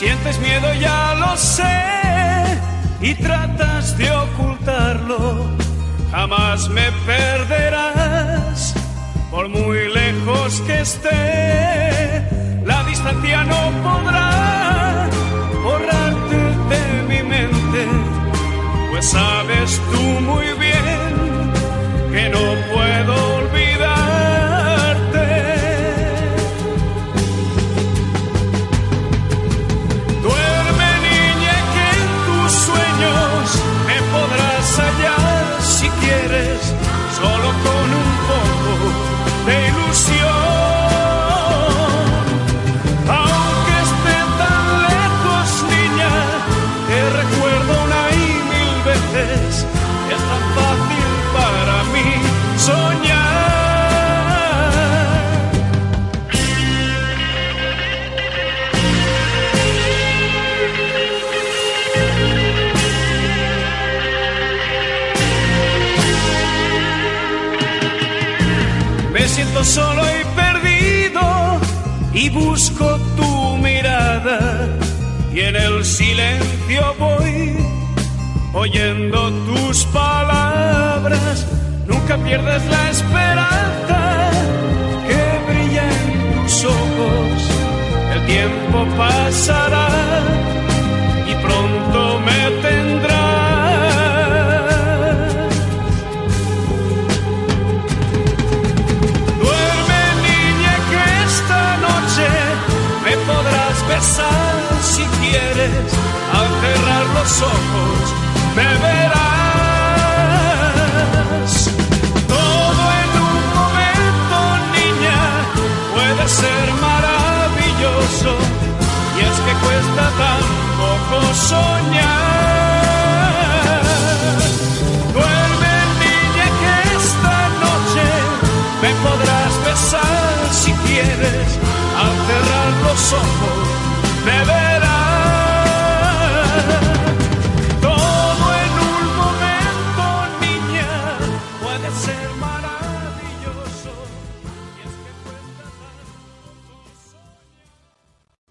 Sientes miedo, ya lo sé, y tratas de ocultarlo. Jamás me perderás, por muy lejos que esté. La distancia no podrá borrarte de mi mente, pues sabes tú muy bien que no puedo olvidarte. Duerme, niña, que en tus sueños me podrás hallar si quieres, solo con un poco de ilusión. Aunque esté tan lejos, niña, te recuerdo una y mil veces. Es tan fácil para mí soñar. Me siento solo y perdido y busco tu mirada, y en el silencio voy oyendo tus palabras. Nunca pierdas la esperanza que brilla en tus ojos. El tiempo pasará y pronto me tendrás. Duerme, niña, que esta noche me podrás besar si quieres, al cerrar los ojos.